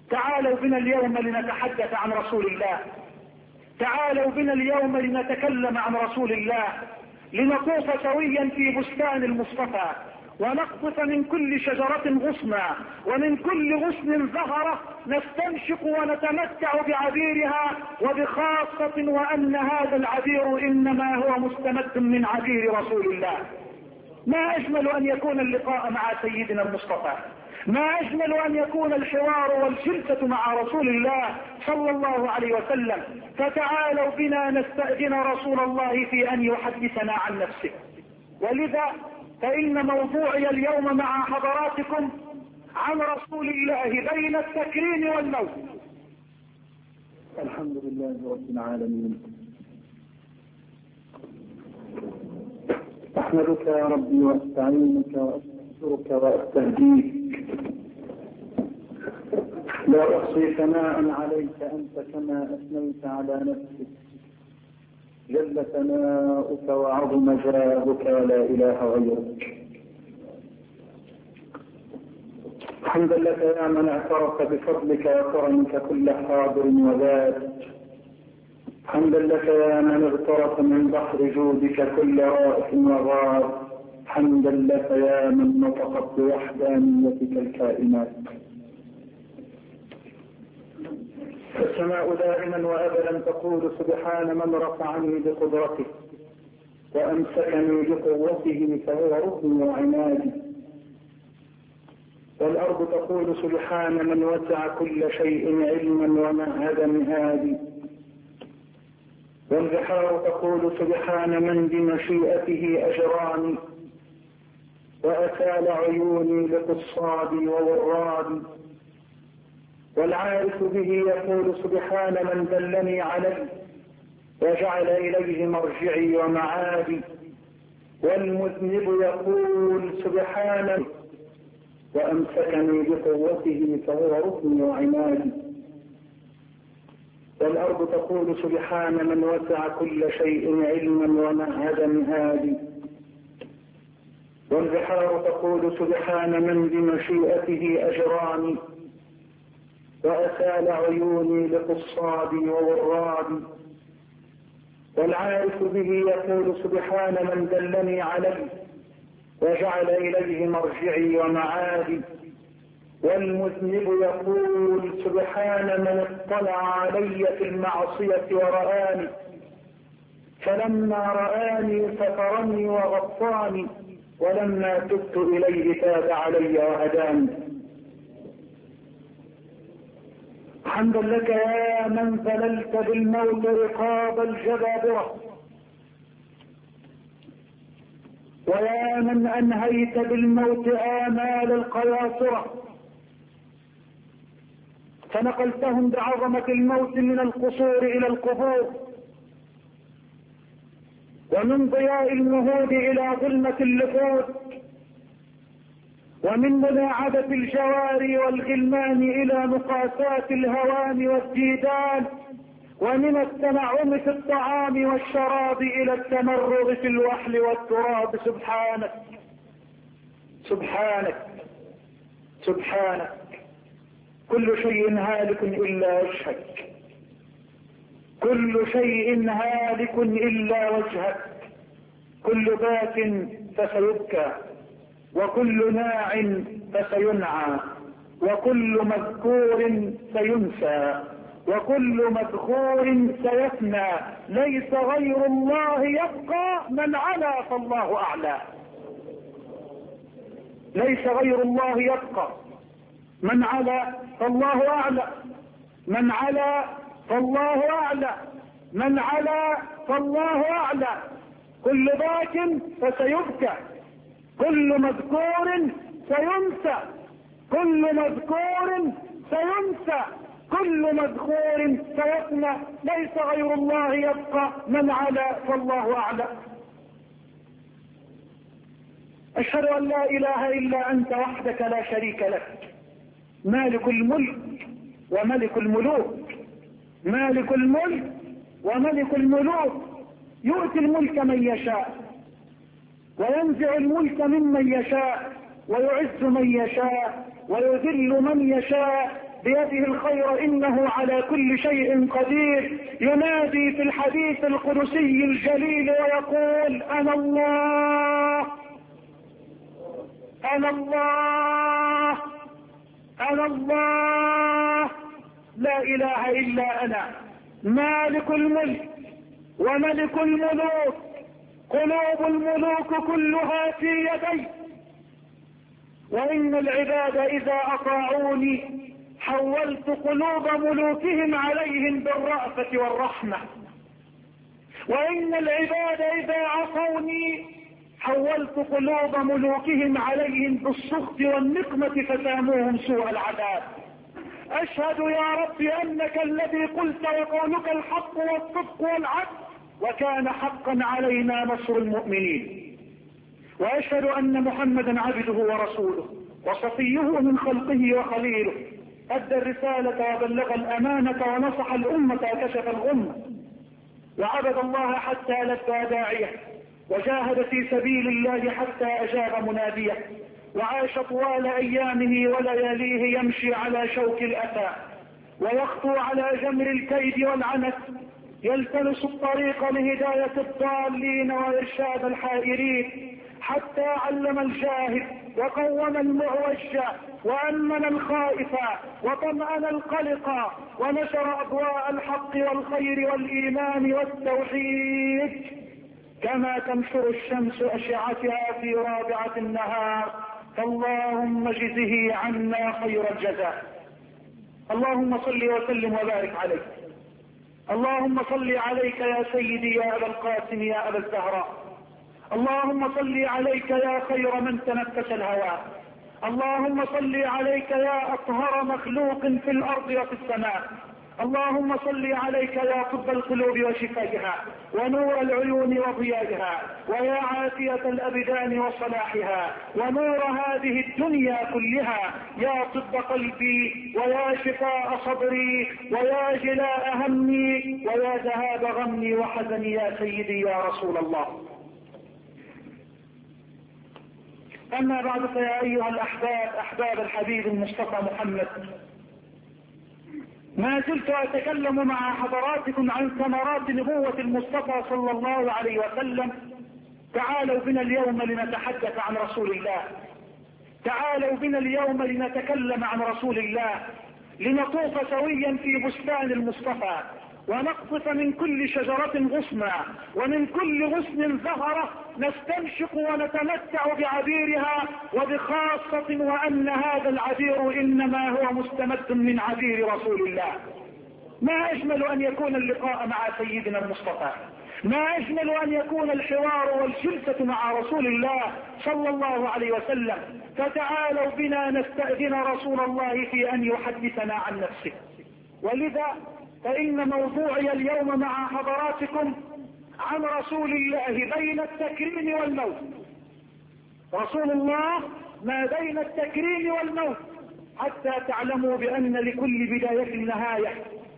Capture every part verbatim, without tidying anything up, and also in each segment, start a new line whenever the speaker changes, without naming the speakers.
تعالوا بنا اليوم لنتحدث عن رسول الله، تعالوا بنا اليوم لنتكلم عن رسول الله، لنطوف سويا في بستان المصطفى، ونقطف من كل شجرة غصنا، ومن كل غصن زهرة نستنشق ونتمتع بعبيرها، وبخاصة وأن هذا العبير إنما هو مستمد من عبير رسول الله. ما أجمل أن يكون اللقاء مع سيدنا المصطفى، ما أجمل أن يكون الحوار والجلسة مع رسول الله صلى الله عليه وسلم. فتعالوا بنا نستأذن رسول الله في أن يحدثنا عن نفسه. ولذا فإن موضوعي اليوم مع حضراتكم عن رسول الله بين التكريم والموت.
الحمد لله رب العالمين، أحمدك يا ربي وأستعينك وأستغفرك وأستهديك، لا أحصي ثناء عليك أنت كما أثنيت على نفسك، جل ثناؤك وعظم جاهك ولا إله غيرك. حمدا لك يا من اعترف بفضلك وكرمك كل حاضر وذات، حمدا لك يا من اغترف من بحر جودك كل رائح وغار، حمدا لك يا من نطقت بوحدانيتك الكائنات. السماء دائما وابدا تقول سبحان من رفعني بقدرته وامسكني بقوته فهو ركني وعنادي، والارض تقول سبحان من وسع كل شيء علما ومهد مهادي، والبحار تقول سبحان من بمشيئته اجراني واسال عيوني لقصادي وورادي، والعارف به يقول سبحان من دلني عليه وجعل اليه مرجعي ومعادي، والمذنب يقول سبحان وامسكني بقوته فهو ركني وعنادي، والارض تقول سبحان من وسع كل شيء علما ومهد مهادي، والبحار تقول سبحان من بمشيئته اجراني واسال عيوني لقصادي وورادي، والعارف به يقول سبحان من دلني عليه وجعل اليه مرجعي ومعادي، والمذنب يقول سبحان من اطلع علي في المعصية ورآني فلما رآني سترني وغطاني، ولما تبت إليه تاب علي وهداني. حمدا لك يا من ذللت بالموت رقاب الجبابرة، ويا من أنهيت بالموت آمال القياصرة، فنقلتهم بعظمة الموت من القصور إلى القبور، ومن ضياء المهود إلى ظلمة اللفوت، ومن ملاعبة الجواري والغلمان إلى مقاسات الهوان والديدان، ومن التنعم في الطعام والشراب إلى التمرغ في الوحل والتراب. سبحانك سبحانك سبحانك، كل شيء هالك إلا وجهك، كل شيء هالك إلا وجهك، كل بات فسيبكى، وكل ناع فسينعى، وكل مذكور سينسى، وكل مذكور سيفنى، ليس غير الله يبقى، من علا فالله أعلى. ليس غير الله يبقى، من علا فالله أعلى، من علا فالله أعلى، من علا فالله أعلى، كل باك فسيبكى، كل مذكور سينسى، كل مذكور سينسى، كل مذكور سيفنى، ليس غير الله يبقى، من علا فالله أعلى. أشهد أن لا إله إلا أنت وحدك لا شريك لك، مالك الملك وملك الملوك، مالك الملك وملك الملوك، يؤتي الملك من يشاء وينزع الملك ممن يشاء، ويعز من يشاء ويذل من يشاء،
بيده الخير إنه على كل شيء قدير، ينادي في الحديث القدسي الجليل ويقول أنا الله أنا الله أنا الله لا إله إلا أنا مالك الملك وملك الملوك، قلوب الملوك كلها في يدي، وإن العباد إذا أطاعوني حولت قلوب ملوكهم عليهم بالرأفة والرحمة، وإن العباد إذا عصوني حولت قلوب ملوكهم عليهم بالسخط والنقمة فساموهم سوء العذاب. أشهد يا رب أنك الذي قلت وقولك الحق والصدق والعدل، وكان حقا علينا نصر المؤمنين. وأشهد أن محمدا عبده ورسوله وصفيه من خلقه وخليله، أدى الرسالة وبلغ الأمانة ونصح الأمة وكشف الغمة، وعبد الله حتى لبى داعيه، وجاهد في سبيل الله حتى أجاب مناديه، وعاش طوال أيامه ولياليه يمشي على شوك الأسى ويخطو على جمر الكيد والعنت، يلتمس الطريق لهداية الضالين وإرشاد الحائرين، حتى علم الجاهد وقوم المعوج وأمن الخائف وطمأن القلق، ونشر أضواء الحق والخير والإيمان والتوحيد كما تنشر الشمس أشعتها في رابعة النهار. فاللهم اجزه عنا خير الجزاء. اللهم صل وسلم وبارك عليك. اللهم صل عليك يا سيدي يا أبا القاسم يا أبا الزهراء. اللهم صل عليك يا خير من تنفس الهواء. اللهم صل عليك يا أطهر مخلوق في الأرض وفي السماء. اللهم صل عليك يا طب القلوب وشفائها ونور العيون وضيائها ويا عافية الأبدان وصلاحها ونور هذه الدنيا كلها، يا طب قلبي ويا شفاء صدري ويا جلاء همي ويا ذهاب غمي وحزني يا سيدي يا رسول الله. أما بعد، فيا أيها الأحباب أحباب الحبيب المصطفى محمد، ما زلت أتكلم مع حضراتكم عن ثمرات نبوة المصطفى صلى الله عليه وسلم. تعالوا بنا اليوم لنتحدث عن رسول الله، تعالوا بنا اليوم لنتكلم عن رسول الله، لنطوف سويا في بستان المصطفى ونقطف من كل شجرة غصنا ومن كل غصن زهرة نستنشق ونتمتع بعبيرها، وبخاصة وأن هذا العبير إنما هو مستمد من عبير رسول الله. ما أجمل أن يكون اللقاء مع سيدنا المصطفى، ما أجمل أن يكون الحوار والجلسة مع رسول الله صلى الله عليه وسلم. فتعالوا بنا نستأذن رسول الله في أن يحدثنا عن نفسه. ولذا فإن موضوعي اليوم مع حضراتكم عن رسول الله بين التكريم والموت. رسول الله ما بين التكريم والموت، حتى تعلموا بأن لكل بداية نهاية،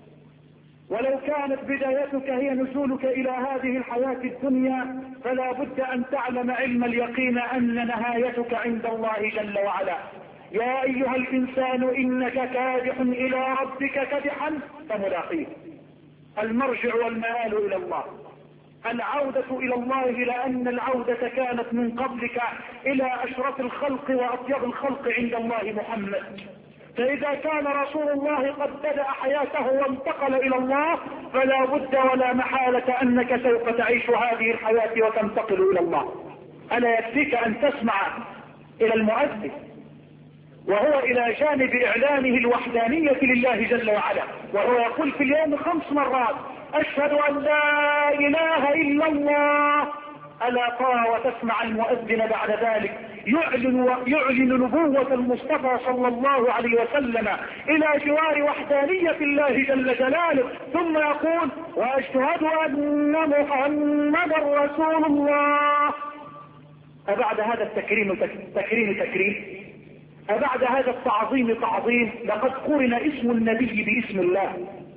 ولو كانت بدايتك هي نزولك إلى هذه الحياة الدنيا فلا بد أن تعلم علم اليقين أن نهايتك عند الله جل وعلا. يا أيها الإنسان إنك كادح إلى ربك كدحا فملاقيه. المرجع والمآل إلى الله، العودة إلى الله، لأن العودة كانت من قبلك إلى أشرف الخلق وأطيب الخلق عند الله محمد. فإذا كان رسول الله قد بدأ حياته وانتقل إلى الله فلا بد ولا محالة أنك سوف تعيش هذه الحياة وتنتقل إلى الله. ألا يكفيك أن تسمع إلى المؤذن وهو إلى جانب إعلانه الوحدانية لله جل وعلا، وهو يقول في اليوم خمس مرات أشهد أن لا إله إلا الله، ألا ترى وتسمع المؤذن بعد ذلك يعلن, يعلن نبوة المصطفى صلى الله عليه وسلم إلى جوار وحدانية الله جل جلاله، ثم يقول وأشهد أن محمدا رسول الله. أبعد هذا التكريم تكريم تكريم؟ أبعد هذا التعظيم تعظيم؟ لقد قرن اسم النبي باسم الله.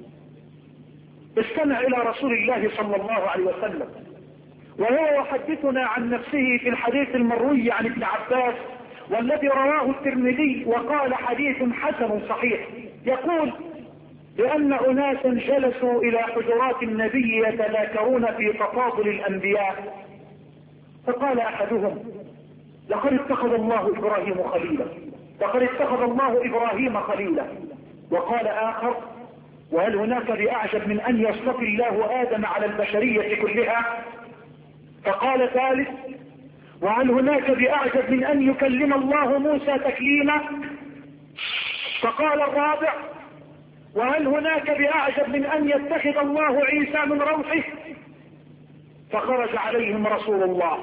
استمع إلى رسول الله صلى الله عليه وسلم وهو يحدثنا عن نفسه في الحديث المروي عن ابن عباس والذي رواه الترمذي وقال حديث حسن صحيح. يقول بأن أناسا جلسوا إلى حجرات النبي يتذاكرون في تفاضل الأنبياء، فقال أحدهم: لقد اتخذ الله إبراهيم خليلا، لقد اتخذ الله إبراهيم خليلا. وقال آخر: وهل هناك بأعجب من أن يصطفي الله آدم على البشرية كلها؟ فقال ثالث: وهل هناك بأعجب من أن يكلم الله موسى تكليما؟ فقال الرابع: وهل هناك بأعجب من أن يتخذ الله عيسى من روحه؟ فخرج عليهم رسول الله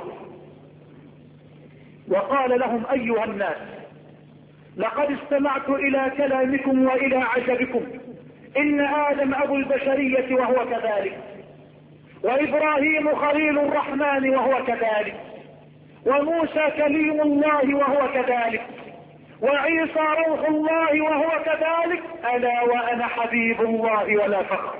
وقال لهم: أيها الناس، لقد استمعت إلى كلامكم وإلى عجبكم، إن آدم أبو البشرية وهو كذلك، وإبراهيم خليل الرحمن وهو كذلك، وموسى كليم الله وهو كذلك، وعيسى روح الله وهو كذلك، ألا وأنا حبيب الله ولا فخر.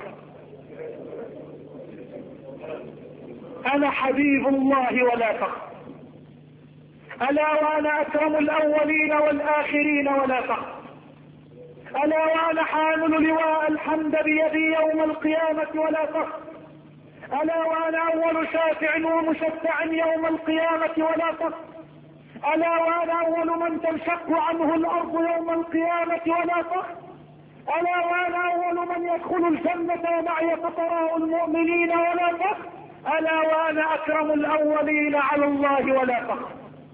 أنا حبيب الله ولا فخر. ألا وأنا أكرم الأولين والآخرين ولا فخر. ألا وأنا حامل لواء الحمد بيدي يوم القيامة ولا فخر. ألا وأنا أول شافع ومشفع يوم القيامة ولا فخر. ألا وأنا أول من تنشق عنه الأرض يوم القيامة ولا فخر. ألا وأنا أول من يدخل الجنة ومعي فقراء المؤمنين ولا فخر. ألا وأنا أكرم الأولين على الله ولا فخر.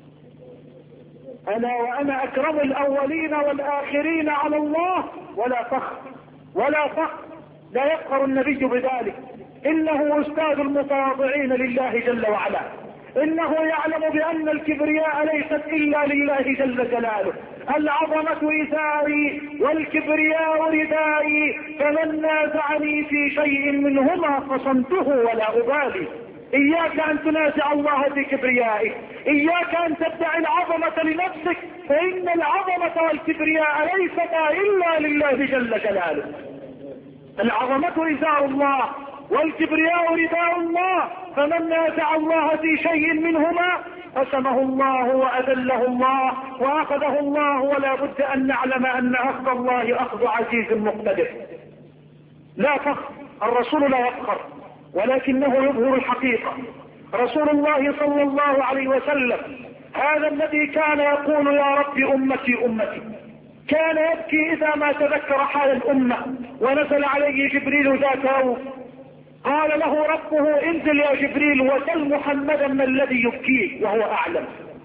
ألا وأنا أكرم الأولين والآخرين على الله ولا فخر. ولا فخر. لا يفخر النبي بذلك، إنه أستاذ المتواضعين لله جل وعلا، إنه يعلم بأن الكبرياء ليست إلا لله جل جلاله. العظمة إزاري والكبرياء ردائي، فمن نازعني في شيء منهما خصمته ولا أبالي. إياك أن تنازع الله في كبريائك، إياك أن تدعي العظمة لنفسك، فإن العظمة والكبرياء ليستا إلا لله جل جلاله. العظمة إزار الله والكبرياء رداء الله، فمن نازع الله في شيء منهما قسمه الله وأذله الله وأخذه الله. ولا بد أن نعلم أن أخذ الله أخذ عزيز مقتدر. لا فخر، الرسول لا يفخر، ولكنه يظهر الحقيقة. رسول الله صلى الله عليه وسلم هذا الذي كان يقول: يا رب أمتي أمتي، كان يبكي إذا ما تذكر حال الأمة. ونزل عليه جبريل ذات يوم قال له ربه: انزل يا جبريل وسل محمدا ما الذي يبكيه وهو أعلم.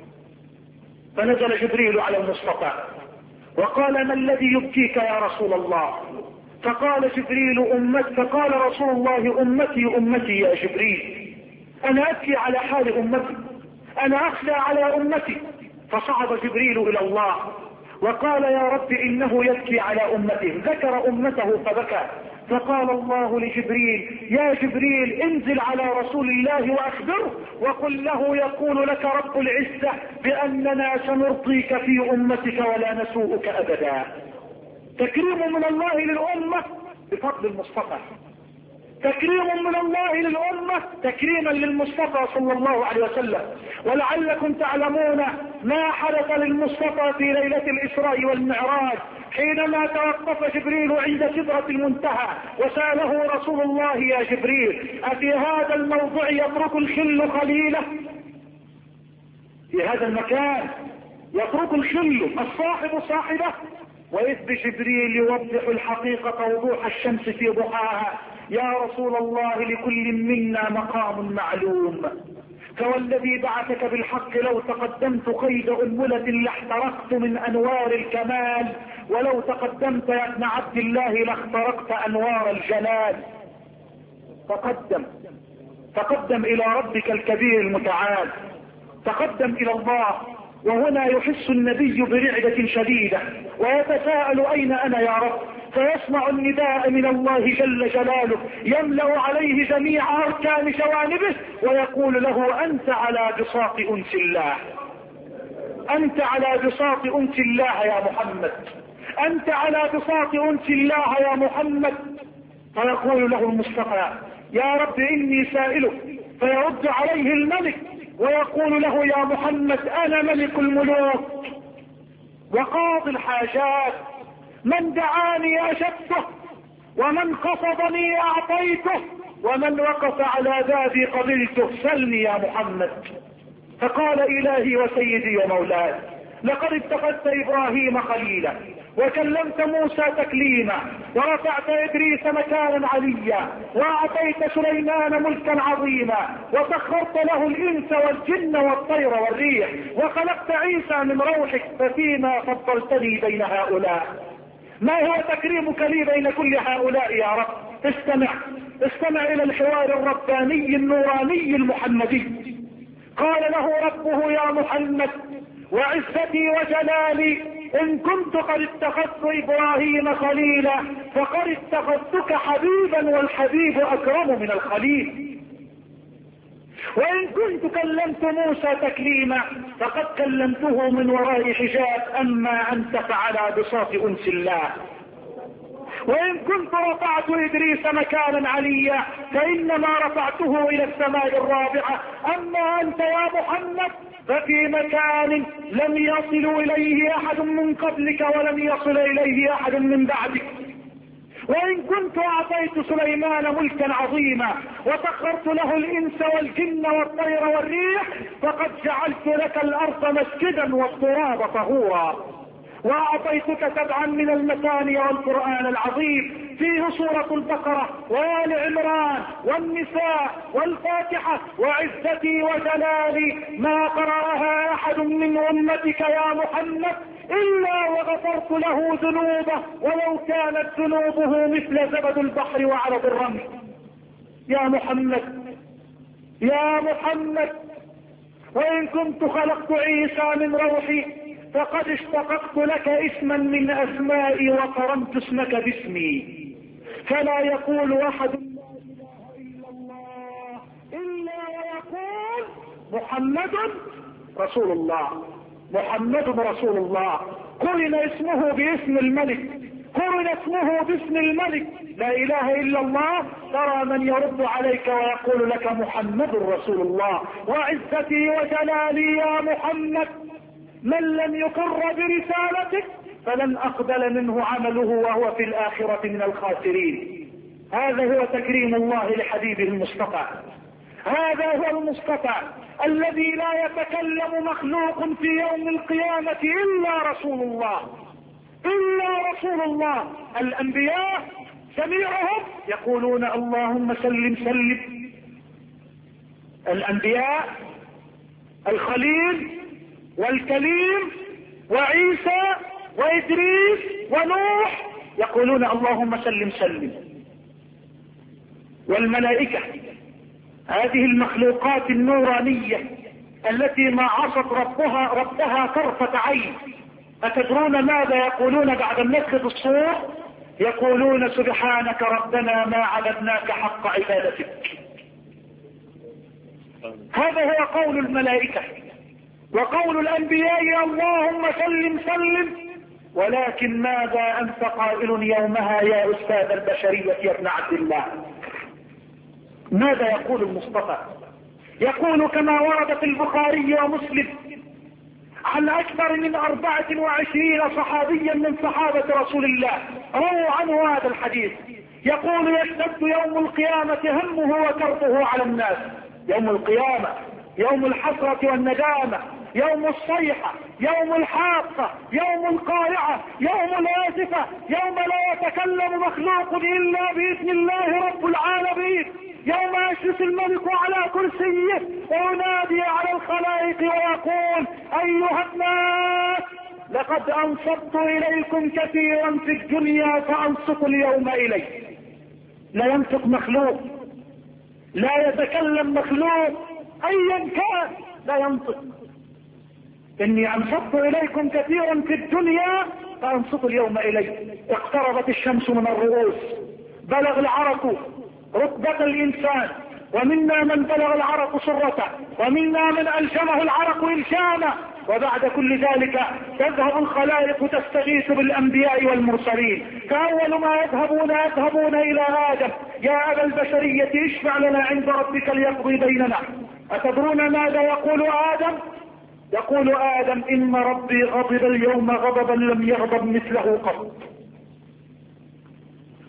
فنزل جبريل على المصطفى وقال: ما الذي يبكيك يا رسول الله؟ فقال جبريل: أمت. فقال رسول الله: أمتي أمتي يا جبريل، أنا أبكي على حال أمتي، أنا أخشى على أمتي. فصعد جبريل إلى الله وقال: يا رب إنه يبكي على أمته. ذكر أمته فبكى. فقال الله لجبريل: يا جبريل انزل على رسول الله وأخبره وقل له يقول لك رب العزة بأننا سنرضيك في أمتك ولا نسوءك أبدا. تكريم من الله للأمة بفضل المصطفى، تكريم من الله للأمة تكريما للمصطفى صلى الله عليه وسلم. ولعلكم تعلمون ما حدث للمصطفى في ليلة الإسراء والمعراج حينما توقف جبريل عند سدرة المنتهى وسأله رسول الله: يا جبريل، أفي هذا الموضع يترك الخل خليله؟ في هذا المكان يترك الخل الصاحب صاحبه؟ وإذ بجبريل يوضح الحقيقة وضوح الشمس في ضحاها: يا رسول الله، لكل منا مقام معلوم، فوالذي بعثك بالحق لو تقدمت قيد أنملة لاحترقت من أنوار الكمال، ولو تقدمت يا ابن عبد الله لاخترقت أنوار الجلال. تقدم تقدم إلى ربك الكبير المتعال، تقدم إلى الله. وهنا يحس النبي برعدة شديدة ويتساءل: أين أنا يا رب؟ فيسمع النداء من الله جل جلاله يملأ عليه جميع أركان جوانبه ويقول له: أنت على بساط أنس الله، أنت على بساط أنس الله يا محمد، أنت على بساط أنس الله يا محمد. فيقول له المصطفى: يا رب إني سائلك. فيرد عليه الملك ويقول له: يا محمد، أنا ملك الملوك وقاضي الحاجات. من دعاني أجبته، ومن قصدني أعطيته، ومن وقف على بابي قبلته. سلني يا محمد. فقال إلهي وسيدي ومولاي لقد اتخذت إبراهيم خليلا، وكلمت موسى تكليما، ورفعت إدريس مكانا عليا، وأعطيت سليمان ملكا عظيما، وسخرت له الإنس والجن والطير والريح، وخلقت عيسى من روحك، ففيما فضلتني بين هؤلاء؟ ما هو تكريمك لي بين كل هؤلاء يا رب؟ استمع استمع إلى الحوار الرباني النوراني المحمدي. قال له ربه يا محمد وعزتي وجلالي إن كنت قد اتخذت إبراهيم خليلا فقد اتخذتك حبيبا، والحبيب أكرم من الخليل. وإن كنت كلمت موسى تكليما فقد كلمته من وراء حجاب، أما أنت فعلى بساط أنس الله. وإن كنت رفعت إدريس مكانا عليا فإنما رفعته إلى السماء الرابعة، أما أنت يا محمد ففي مكان لم يصل إليه أحد من قبلك ولم يصل إليه أحد من بعدك. وإن كنت أعطيت سليمان ملكا عظيما وسخرت له الإنس والجن والطير والريح، فقد جعلت لك الأرض مسجدا والتراب طهورا. وأعطيتك سبعا من المثاني والقرآن العظيم فيه سورة البقرة وآل عمران والنساء والفاتحة، وعزتي وجلالي ما قرأها أحد من أمتك يا محمد إلا وغفرت له ذنوبه ولو كانت ذنوبه مثل زبد البحر وعرض الرمل. يا محمد يا محمد وإن كنت خلقت عيسى من روحي فقد اشتققت لك اسما من أسمائي وقرنت اسمك باسمي، فلا يقول أحد لا إله إلا الله إلا ويقول محمد رسول الله، محمد رسول الله. قرن اسمه باسم الملك، قرن اسمه باسم الملك. لا إله إلا الله ترى من يرد عليك ويقول لك محمد رسول الله. وعزتي وجلالي يا محمد من لم يقر برسالتك فلن أقبل منه عمله وهو في الآخرة من الخاسرين. هذا هو تكريم الله لحبيبه المصطفى، هذا هو المصطفى الذي لا يتكلم مخلوق في يوم القيامة إلا رسول الله، إلا رسول الله. الأنبياء جميعهم يقولون اللهم سلم سلم. الأنبياء الخليل والكليم وعيسى وإدريس ونوح يقولون اللهم سلم سلم. والملائكة هذه المخلوقات النورانية التي ما عصت ربها ربها طرفة عين، أتدرون ماذا يقولون بعد النفخ في الصور؟ يقولون سبحانك ربنا ما عبدناك حق عبادتك. هذا هو قول الملائكة. وقول الأنبياء اللهم سلم سلم. ولكن ماذا أنت قائل يومها يا أستاذ البشرية يا ابن عبد الله؟ ماذا يقول المصطفى؟ يقول كما ورد في البخاري ومسلم عن أكثر من أربعة وعشرين صحابيا من صحابة رسول الله رووا عنه هذا الحديث. يقول يشتد يوم القيامة همه وكربه على الناس. يوم القيامة يوم الحسرة والندامة، يوم الصيحة، يوم الحاقة، يوم القارعة، يوم الآسفة، يوم لا يتكلم مخلوق إلا بإذن الله رب العالمين. يوم يجلس الملك على كرسيه وينادي على الخلائق ويقول أيها الناس لقد أنصت إليكم كثيرا في الدنيا فأنصت اليوم إلي. لا ينطق مخلوق، لا يتكلم مخلوق أيا كان، لا ينطق. إني أنصت إليكم كثيرا في الدنيا فأنصت اليوم إلي. اقتربت الشمس من الرؤوس، بلغ العرق رتبة الإنسان، ومنا من بلغ العرق سرته، ومنا من ألجمه العرق إلجامه. وبعد كل ذلك تذهب الخلائق تستغيث بالأنبياء والمرسلين، فأول ما يذهبون يذهبون إلى آدم يا أبا البشرية اشفع لنا عند ربك ليقضي بيننا. أتدرون ماذا يقول آدم؟ يقول آدم إن ربي غضب اليوم غضبا لم يغضب مثله قط.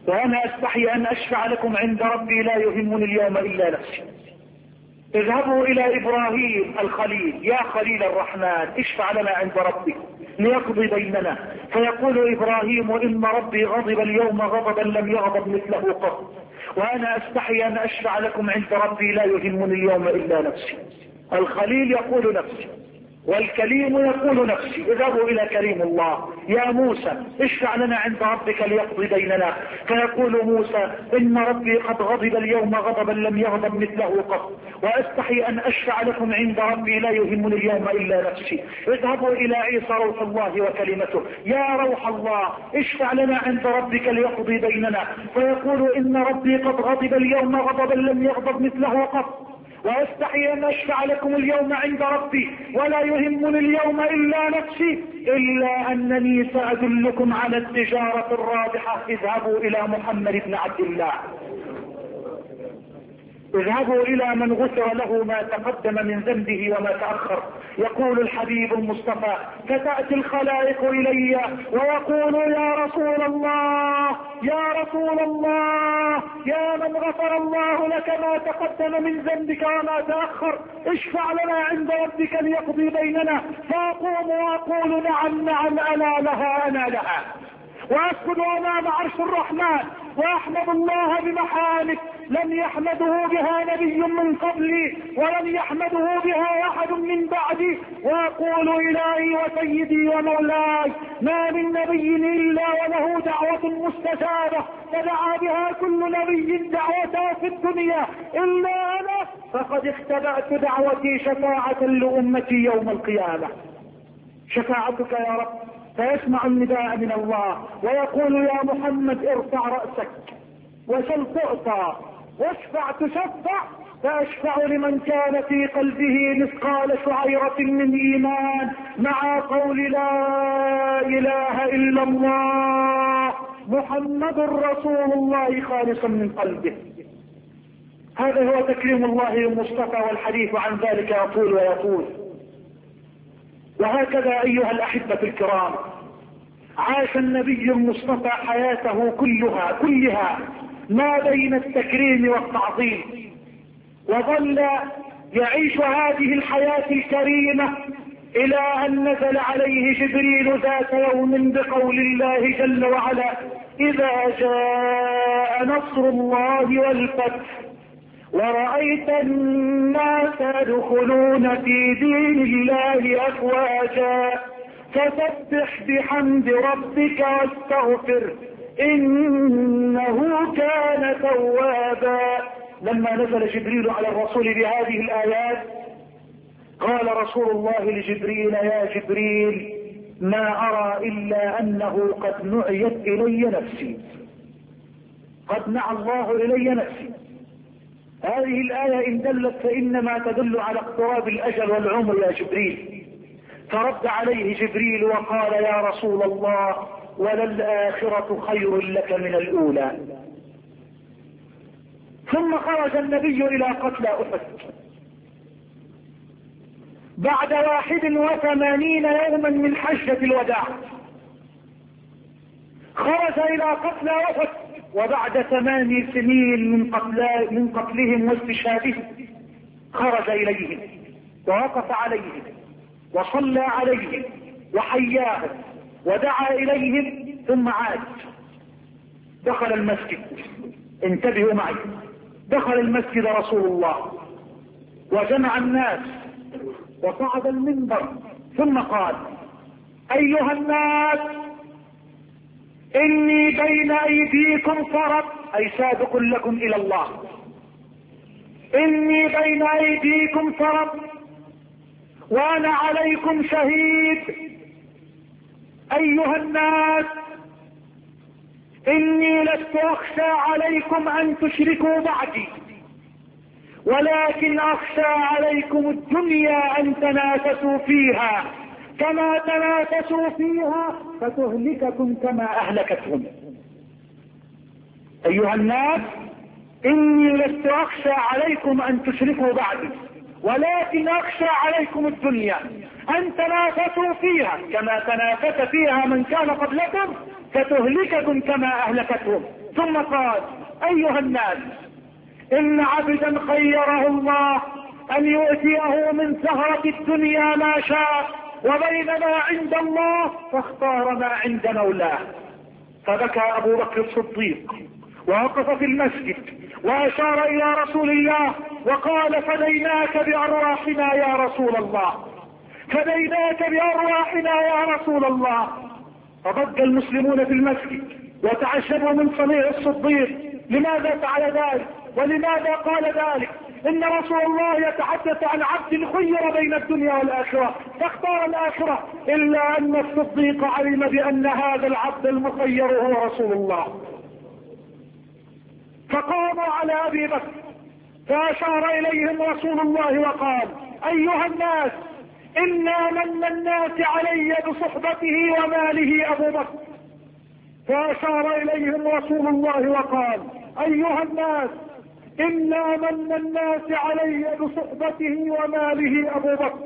وأنا أستحي أن أشفع لكم عند ربي لا يهمني اليوم إلا نفسي. اذهبوا إلى إبراهيم الخليل، يا خليل الرحمن اشفع لنا عند ربك ليقضي بيننا. فيقول إبراهيم إن ربي غضب اليوم غضبا لم يغضب مثله قط، وأنا أستحي أن أشفع لكم عند ربي لا يهمني اليوم إلا نفسي. الخليل يقول نفسي، والكليم يقول نفسي. اذهبوا الى كريم الله، يا موسى اشفع لنا عند ربك ليقضي بيننا. فيقول موسى ان ربي قد غضب اليوم غضبا لم يغضب مثله قط، واستحي ان اشفع لكم عند ربي لا يهمني اليوم الا نفسي. اذهبوا الى عيسى روح الله وكلمته، يا روح الله اشفع لنا عند ربك ليقضي بيننا. فيقول ان ربي قد غضب اليوم غضبا لم يغضب مثله قط، واستحي ان اشفع لكم اليوم عند ربي ولا يهمني اليوم الا نفسي، الا انني سادلكم على التجارة الرابحة. اذهبوا الى محمد بن عبد الله، اذهبوا الى من غفر له ما تقدم من ذنبه وما تأخر. يقول الحبيب المصطفى فتأتي الخلائق الي ويقول يا رسول الله يا رسول الله يا من غفر الله لك ما تقدم من ذنبك وما تأخر، اشفع لنا عند ربك ليقضي بيننا. فاقوم واقول نعم نعم انا لها انا لها، واسجد امام عرش الرحمن واحمد الله بمحامد لم يحمده بها نبي من قبلي ولم يحمده بها احد من بعدي، واقول الهي وسيدي ومولاي ما من نبي الا وله دعوة مستجابة فدعا بها كل نبي دعوته في الدنيا الا انا، فقد اختبأت دعوتي شفاعة لامتي يوم القيامة. شفاعتك يا رب. فيسمع النداء من الله ويقول يا محمد ارفع رأسك وسل تعطى واشفع تشفع. فاشفع لمن كان في قلبه مثقال شعيرة من ايمان مع قول لا اله الا الله محمد رسول الله خالصا من قلبه. هذا هو تكريم الله المصطفى، والحديث عن ذلك يطول ويطول. وهكذا ايها الاحبة الكرام عاش النبي المصطفى حياته كلها كلها ما بين التكريم والتعظيم، وظل يعيش هذه الحياة الكريمة الى ان نزل عليه جبريل ذات يوم بقول الله جل وعلا اذا جاء نصر الله والفتح ورأيت الناس يدخلون في دين الله أفواجا فسبح بحمد ربك واستغفر إنه كان توابا. لما نزل جبريل على الرسول بهذه الآيات قال رسول الله لجبريل يا جبريل ما أرى إلا أنه قد نعيت إلي نفسي، قد نعى الله إلي نفسي. هذه الآية إن دلت فإنما تدل على اقتراب الأجل والعمر يا جبريل. فرد عليه جبريل وقال يا رسول الله وللآخرة خير لك من الأولى. ثم خرج النبي إلى قتلى أحد بعد واحد وثمانين يوما من حجة الوداع. خرج إلى قتلى أحد وبعد ثمان سنين من, قتل من قتلهم واستشهادهم خرج إليهم ووقف عليهم وصلى عليهم وحياهم ودعا إليهم ثم عاد. دخل المسجد، انتبهوا معي، دخل المسجد رسول الله وجمع الناس وصعد المنبر ثم قال أيها الناس إني بين أيديكم فرط، أي سابق لكم إلى الله، إني بين أيديكم فرط وأنا عليكم شهيد. أيها الناس إني لست أخشى عليكم أن تشركوا بعدي، ولكن أخشى عليكم الدنيا أن تنافسوا فيها كما تنافسوا فيها فتهلككم كما أهلكتهم. أيها الناس إني لست أخشى عليكم أن تشركوا بعدي، ولكن أخشى عليكم الدنيا أن تنافسوا فيها كما تنافس فيها من كان قبلكم فتهلككم كما أهلكتهم. ثم قال: ايها الناس، ان عبدا خيره الله ان يؤتيه من زهرة الدنيا ما شاء وبين ما عند الله فاختار ما عند مولاه. فبكى ابو بكر الصديق ووقف في المسجد واشار الى رسول الله وقال: فديناك بارواحنا يا رسول الله، فديناك بارواحنا يا رسول الله. فضج المسلمون في المسجد وتعجبوا من صنيع الصديق، لماذا فعل ذلك ولماذا قال ذلك؟ ان رسول الله يتحدث عن عبد خير بين الدنيا والاخره فاختار الاخره، الا ان الصديق علم بان هذا العبد المخير هو رسول الله. فقاموا على ابي بكر فاشار اليهم رسول الله وقال: ايها الناس، انا من الناس علي بصحبته وماله ابو بكر. فاشار اليهم رسول الله وقال: ايها الناس، انا من الناس علي بصحبته وماله ابو بكر.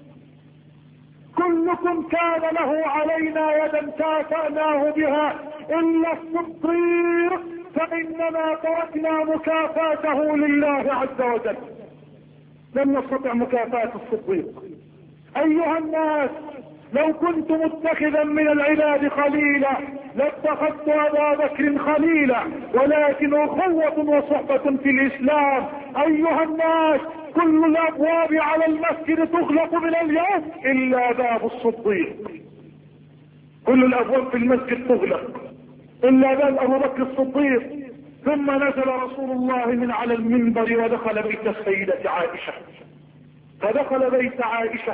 كلكم كان له علينا يدا كافأناه بها الا الصديق، فانما تركنا مكافاته لله عز وجل، لم نستطع مكافاة الصديق. ايها الناس، لو كنت متخذا من العباد خليلا لاتخذت ابا بكر خليلا، ولكن اخوة وصحبة في الاسلام. ايها الناس، كل الابواب على المسجد تغلق من اليوم الا باب الصديق. كل الابواب في المسجد تغلق الا باب ابو بكر الصديق. ثم نزل رسول الله من على المنبر ودخل بيت السيدة عائشة، فدخل بيت عائشة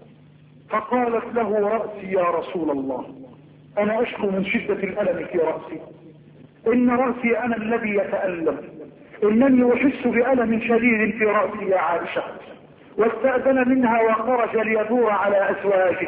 فقالت له: رأسي يا رسول الله، انا اشكو من شدة الالم في رأسي، ان رأسي انا الذي يتألم، انني احس بألم شديد في رأسي يا عائشة. واستأذن منها وخرج ليدور على ازواجه،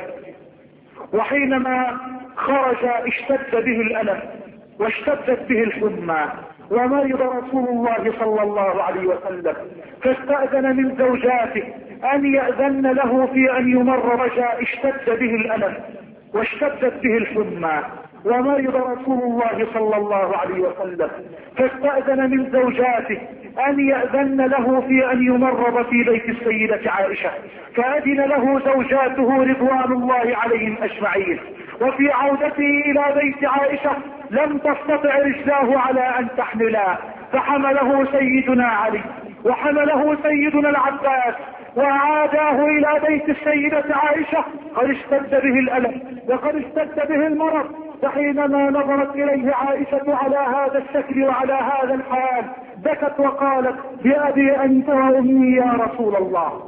وحينما خرج اشتد به الالم واشتدت به الحمى ومرض رسول الله صلى الله عليه وسلم، فاستأذن من زوجاته ان يأذن له في ان يمرض. اشتد به الالم واشتدت به الحمى ومرض رسول الله صلى الله عليه وسلم، فاستأذن من زوجاته ان يأذن له في ان يمرض في بيت السيدة عائشة، فأذن له زوجاته رضوان الله عليهم اجمعين. وفي عودته الى بيت عائشة لم تستطع رجلاه على ان تحملا، فحمله سيدنا علي وحمله سيدنا العباس وعاداه الى بيت السيدة عائشة قد اشتد به الالم وقد اشتد به المرض. فحينما نظرت اليه عائشة على هذا الشكل وعلى هذا الحال بكت وقالت: بأبي انت وامي يا رسول الله،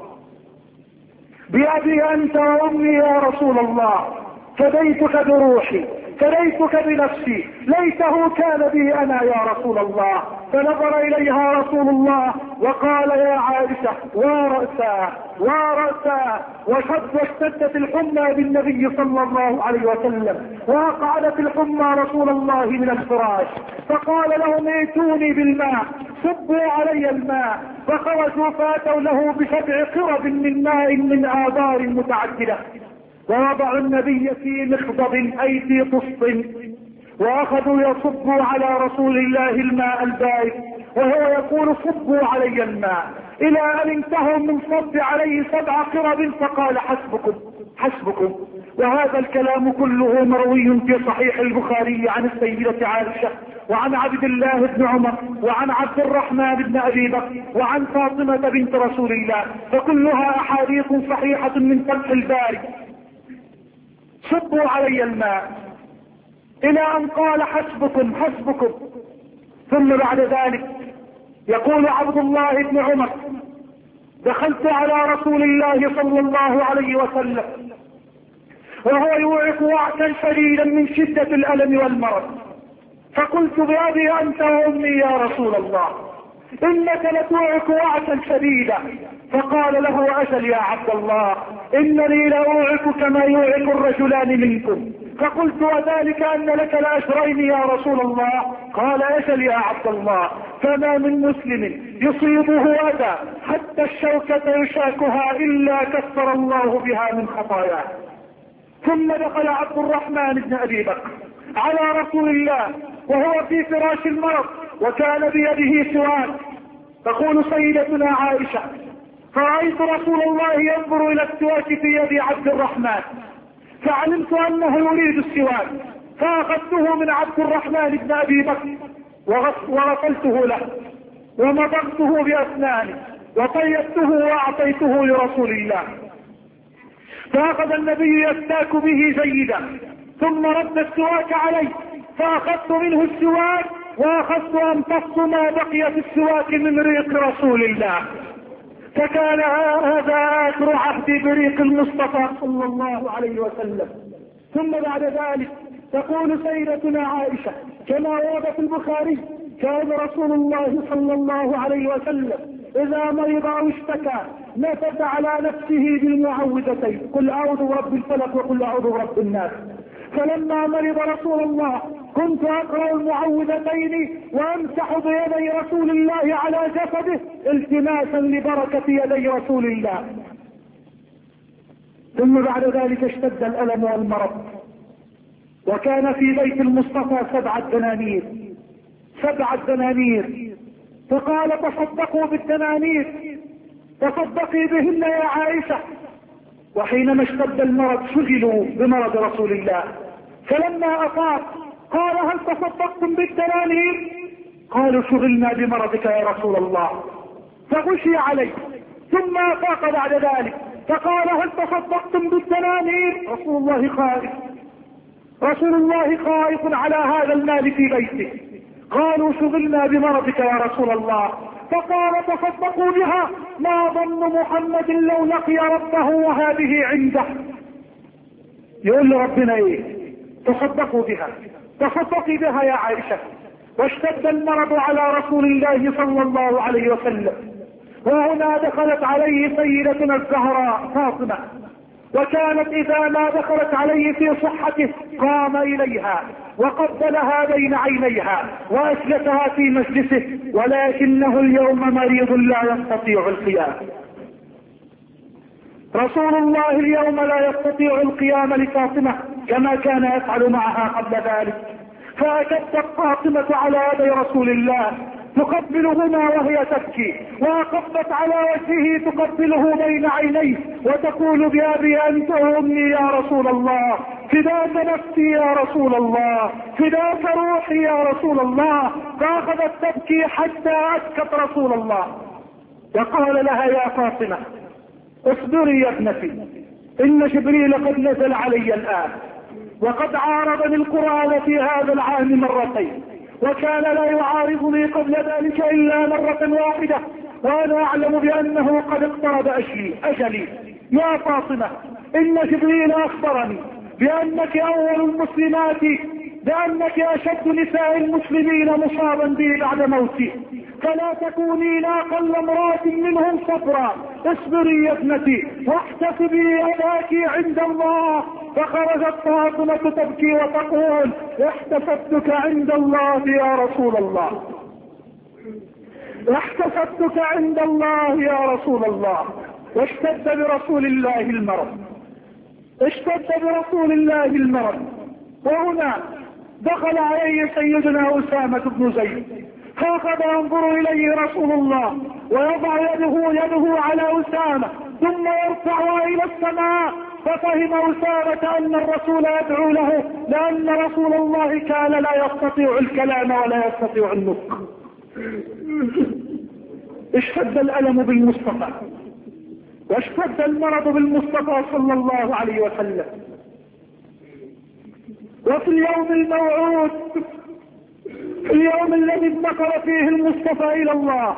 بأبي انت وامي يا رسول الله، فديتك بروحي، فديتك بنفسي، ليته كان بي انا يا رسول الله. فنظر اليها رسول الله وقال: يا عائشة، ورأسا ورأسا. وشد واشتدت الحمى بالنبي صلى الله عليه وسلم، وأقعدت الحمى رسول الله من الفراش، فقال لهم: ائتوني بالماء، صبوا علي الماء. فخرجوا فاتوا له بسبع قرب من ماء من آبار متعددة، ووضعوا النبي في مخضب اي في طست، واخذوا يصبوا على رسول الله الماء البارد، وهو يقول: صبوا علي الماء، الى ان انتهوا من صب عليه سبع قرب، فقال: حسبكم حسبكم. وهذا الكلام كله مروي في صحيح البخاري عن السيدة عائشة وعن عبد الله بن عمر وعن عبد الرحمن بن ابي بكر وعن فاطمة بنت رسول الله، فكلها احاديث صحيحة من فتح الباري. صبوا علي الماء الى ان قال: حسبكم حسبكم. ثم بعد ذلك يقول عبد الله بن عمر: دخلت على رسول الله صلى الله عليه وسلم وهو يوعك وعكا شديدا من شدة الالم والمرض، فقلت: بأبي انت وامي يا رسول الله، انك لتوعك وعكا شديدا. فقال له: اجل يا عبد الله، انني لاوعك كما يوعك الرجلان منكم. فقلت: وذلك ان لك لاجرين يا رسول الله؟ قال: اجل يا عبد الله، فما من مسلم يصيبه اذى حتى الشوكة يشاكها الا كفر الله بها من خطاياه. ثم دخل عبد الرحمن بن ابي بكر على رسول الله وهو في فراش المرض وكان بيده سواك. تقول سيدتنا عائشة: فرأيت رسول الله ينظر إلى السواك في يد عبد الرحمن فعلمت أنه يريد السواك، فأخذته من عبد الرحمن بن أبي بكر وغسلته له ومضغته بأسناني وطيبته وأعطيته لرسول الله، فأخذ النبي يستاك به جيدا ثم رد السواك علي، فأخذت منه السواك وأخذت أمتص ما بقي في السواك من ريق رسول الله، فكان هذا آخر عهد بريق المصطفى صلى الله عليه وسلم. ثم بعد ذلك تقول سيدتنا عائشة كما ورد في البخاري: كان رسول الله صلى الله عليه وسلم إذا مرض أو اشتكى نفث على نفسه بالمعوذتين: قل أعوذ برب الفلق وقل أعوذ برب الناس. فلما مرض رسول الله كنت أقرأ المعوذتين وأمسح بيدي رسول الله على جسده التماسا لبركة يدي رسول الله. ثم بعد ذلك اشتد الألم والمرض، وكان في بيت المصطفى سبعة دنانير سبعة دنانير فقال: تصدقوا بالدنانير، تصدقي بهن يا عائشة. وحينما اشتد المرض شغلوا بمرض رسول الله، فلما أفاق قال: هل تصدقتم بالدنانير؟ قالوا: شغلنا بمرضك يا رسول الله. فغشي عليه ثم أفاق بعد ذلك فقال: هل تصدقتم بالدنانير؟ رسول الله خائف رسول الله خائف على هذا المال في بيته. قالوا: شغلنا بمرضك يا رسول الله. فقال: تصدقوا بها، ما ظن محمد لو لقي ربه وهذه عنده. يقول لربنا ايه؟ تصدقوا بها، تصدقي بها يا عائشة. واشتد المرض على رسول الله صلى الله عليه وسلم، وهنا دخلت عليه سيدتنا الزهراء فاطمة، وكانت إذا ما دخلت عليه في صحته قام إليها وقبلها بين عينيها وأجلسها في مجلسه، ولكنه اليوم مريض لا يستطيع القيام. رسول الله اليوم لا يستطيع القيام لفاطمة كما كان يفعل معها قبل ذلك، فأكدت فاطمة على يدي رسول الله تقبلهما وهي تبكي، وأقبت على وجهه تقبله بين عينيه وتقول: بأبي أنت وأمي يا رسول الله، فداك نفسي يا رسول الله، فداك روحي يا رسول الله. فأخذت تبكي حتى أسكت رسول الله، وقال لها: يا فاطمة اصبري يا ابنتي، إن جبريل قد نزل علي الآن، وقد عارضني القرآن في هذا العام مرتين، وكان لا يعارضني قبل ذلك إلا مرة واحدة، وأنا أعلم بأنه قد اقترب أجلي. يا فاطمة إن جبريل أخبرني بأنك أول المسلمات، بأنك أشد نساء المسلمين مصابا بي بعد موتي، فلا تكونين أقل امرأة منهم صبرا. اصبري يا ابنتي واحتسبي أباك عند الله. فخرجت فاطمة تبكي وتقول: احتسبتك عند الله يا رسول الله، احتسبتك عند الله يا رسول الله. واشتد برسول الله المرض، اشتد برسول الله المرض. وهنا دخل عليه سيدنا أسامة بن زيد، فأخذ ينظر إليه رسول الله ويضع يده يده على أسامة ثم يرفعها إلى السماء، ففهم أسامة أن الرسول يدعو له، لأن رسول الله كان لا يستطيع الكلام ولا يستطيع النطق. اشتد الألم بالمصطفى، واشتد المرض بالمصطفى صلى الله عليه وسلم. وفي اليوم الموعود، في اليوم الذي انتقل فيه المصطفى إلى الله،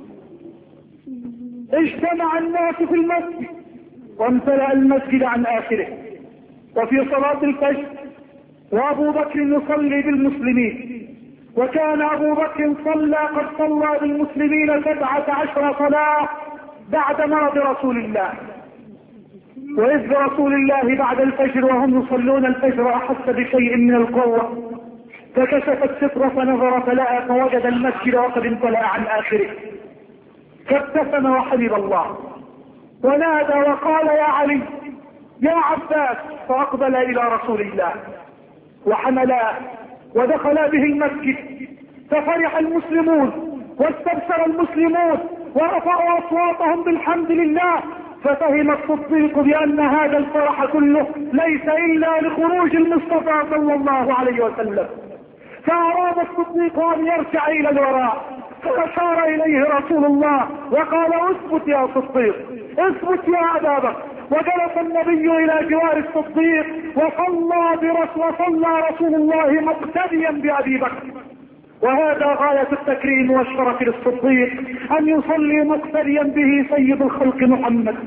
اجتمع الناس في المسجد وامتلأ المسجد عن آخره. وفي صلاة الفجر وأبو بكر يصلي بالمسلمين، وكان أبو بكر صلى قد صلى بالمسلمين سبعة عشر صلاة بعد مرض رسول الله. وإذ رسول الله بعد الفجر وهم يصلون الفجر أحس بشيء من القوة، فكشف الستر فنظر فلقى فوجد المسجد وقد امتلأ عن آخره، فابتسم وحمد الله ونادى وقال: يا علي يا عباس، فأقبل إلى رسول الله وحملاه ودخل به المسجد ففرح المسلمون واستبشر المسلمون ورفعوا اصواتهم بالحمد لله، ففهم الصديق بان هذا الفرح كله ليس الا لخروج المصطفى صلى الله عليه وسلم، فاراد الصديق ان يرجع الى الوراء، فاشار اليه رسول الله وقال اثبت يا صديق، اثبت يا ابا بكر. وجلس النبي الى جوار الصديق وصلى برسول وصلى رسول الله مقتديا بابي بكر، وهذا غاية التكريم والشرف للصديق ان يصلي مقتديا به سيد الخلق محمد.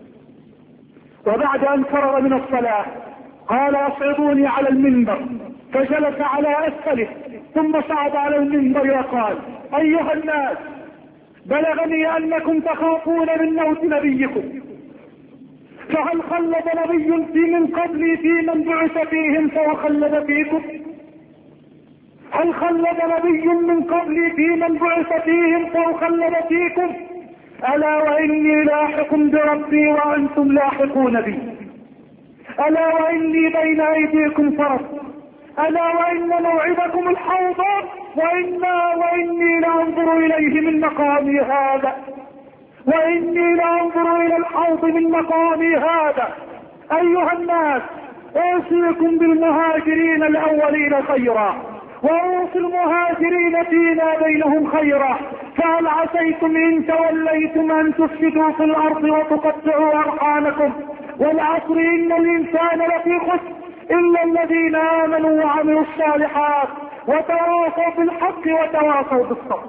وبعد ان فرغ من الصلاة قال اصعدوني على المنبر، فجلس على اسفله ثم صعد على المنبر وقال ايها الناس بلغني انكم تخافون من موت نبيكم، فهل خلد نبي في من قبلي في من بعث فيهم فوخلد فيكم؟ هل خلد نبي من قبلي في من بعث فيهم فوخلد فيكم؟ الا واني لاحق بربي وانتم لاحقون بي، الا واني بين ايديكم فرس، الا وان موعدكم الحوض، وانا واني لانظر اليه من مقامي هذا، واني لانظر الى الحوض من مقامي هذا. ايها الناس اوصيكم بالمهاجرين الاولين خيرا، واوصي المهاجرين فينا بينهم خيرا، فهل عسيتم ان توليتم ان تفسدوا في الارض وتقطعوا ارحامكم؟ والعصر ان الانسان لفي خسر الا الذين امنوا وعملوا الصالحات وتواصوا بالحق وتواصوا بالصبر.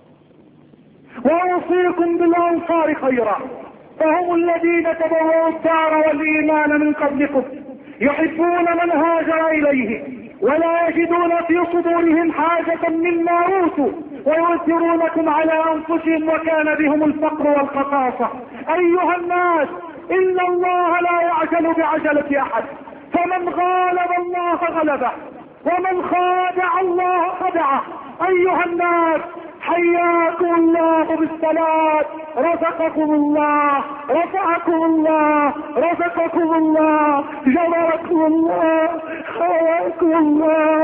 واوصيكم بالانصار خيرا، فهم الذين تبوأوا الدار والايمان من قبلكم، يحبون من هاجر اليه ولا يجدون في صدورهم حاجة مما اوتوا ويؤثرونكم على انفسهم وكان بهم الفقر والخصاصة. ايها الناس ان الله لا يعجل بعجلة احد، فمن غالب الله غلبه ومن خادع الله خدعه. ايها الناس حياكم الله بالصلاة، رزقكم الله، رفعكم الله، رزقكم الله، جبركم الله، حياكم الله،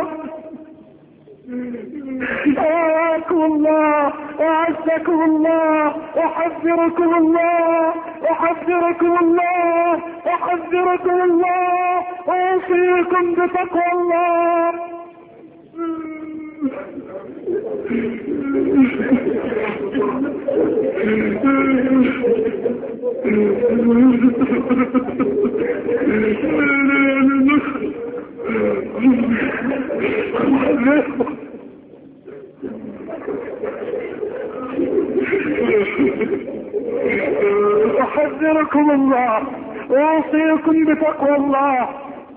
حياكم الله، أعزكم الله، أحذركم الله، أحذركم الله، أحذركم الله، أوصيكم بتقوى الله. أحذركم الله، أوصيكم بتقوى الله.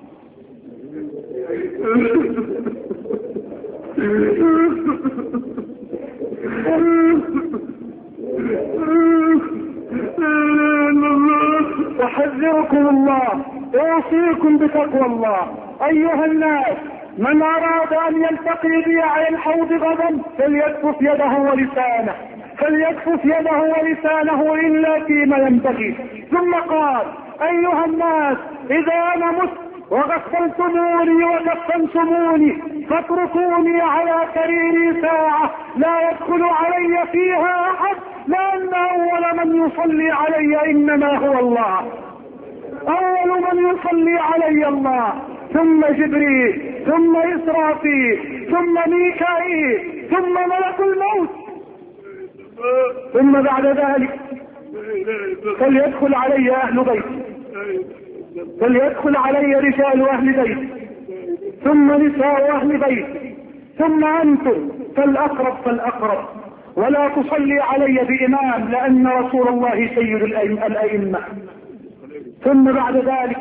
أحذركم الله، أوصيكم بتقوى الله. أيها الناس من أراد أن يلتقي بي على الحوض غدا فليكفف يده ولسانه، فليكفف يده ولسانه إلا فيما ينبغي. ثم قال أيها الناس إذا أنا مت وغسلتموني وكفنتموني فاتركوني على سريري ساعة لا يدخل علي فيها أحد، لأن أول من يصلي علي إنما هو الله، أول من يصلي علي الله، ثم جبريل، ثم إسرافيل، ثم ميكائيل، ثم ملك الموت، ثم بعد ذلك فليدخل علي أهل بيتي، فليدخل علي رجال أهل بيتي، ثم نساء أهل بيتي، ثم أنتم فالأقرب فالأقرب، ولا تصلي علي بإمام لأن رسول الله سيد الأئمة. ثم بعد ذلك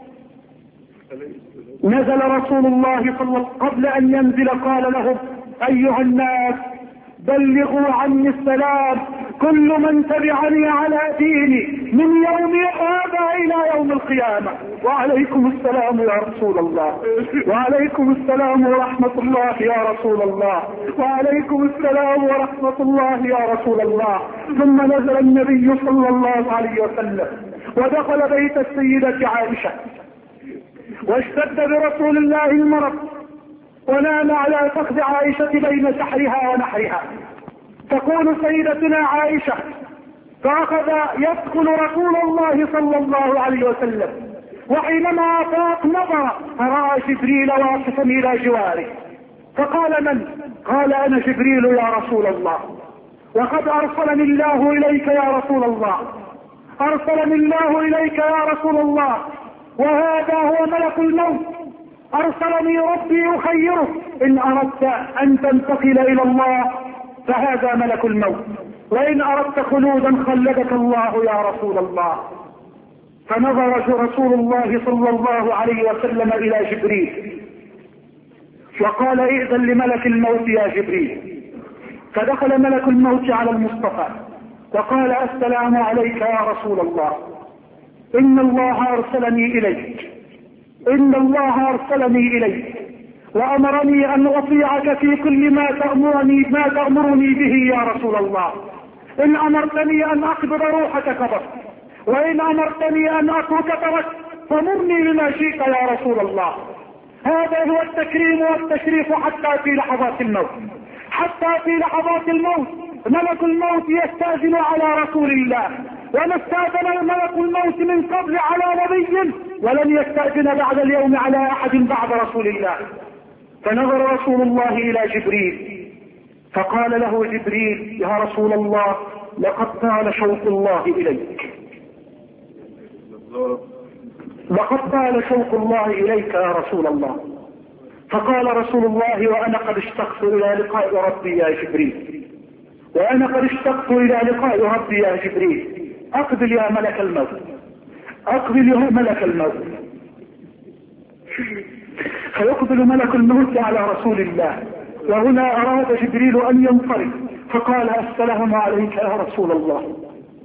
نزل رسول الله صلى الله عليه وسلم، قبل أن ينزل قال لهم أيها الناس بلغوا عني السلام، كل من تبعني على ديني من يوم هذا الى يوم القيامة. وعليكم السلام يا رسول الله، وعليكم السلام ورحمة الله يا رسول الله، وعليكم السلام ورحمة الله يا رسول الله. ثم نزل النبي صلى الله عليه وسلم ودخل بيت السيدة عائشة، واشتد برسول الله المرض، ونام على فخذ عائشة بين سحرها ونحرها. تقول سيدتنا عائشة: فأخذ يدخل رسول الله صلى الله عليه وسلم، وحينما أفاق نظر فرأى جبريل واقفا إلى جواره، فقال: من؟ قال: أنا جبريل يا رسول الله، وقد أرسلني الله إليك يا رسول الله، أرسلني الله إليك يا رسول الله، وهذا هو ملك الموت، أرسلني ربي يخيره، إن أردت أن تنتقل إلى الله فهذا ملك الموت، وإن أردت خلودا خلدك الله يا رسول الله. فنظر رسول الله صلى الله عليه وسلم إلى جبريل وقال: ائذن لملك الموت يا جبريل. فدخل ملك الموت على المصطفى وقال: السلام عليك يا رسول الله، إن الله أرسلني إليك، إن الله أرسلني إليك وأمرني أن أطيعك في كل ما تأمرني ما تأمرني به يا رسول الله. إن أمرتني أن أقبض روحك قبضت، وإن أمرتني أن أترك تركت، فمرني لما شئت يا رسول الله. هذا هو التكريم والتشريف حتى في لحظات الموت. حتى في لحظات الموت ملك الموت يستأذن على رسول الله، وما استأذن ملك الموت من قبل على نبي ولن يستأذن بعد اليوم على أحد بعد رسول الله. فنظر رسول الله إلى جبريل فقال له جبريل: يا رسول الله، لقد طال شوق الله إليك، لقد طال شوق الله إليك يا رسول الله. فقال رسول الله: وأنا قد اشتقت إلى لقاء ربي يا جبريل، وأنا قد اشتقت إلى لقاء ربي يا جبريل، أقبل يا ملك الموت، أقبل يا ملك الموت. فيقبل ملك الموت على رسول الله، وهنا أراد جبريل أن ينصرف فقال: السلام عليك يا رسول الله،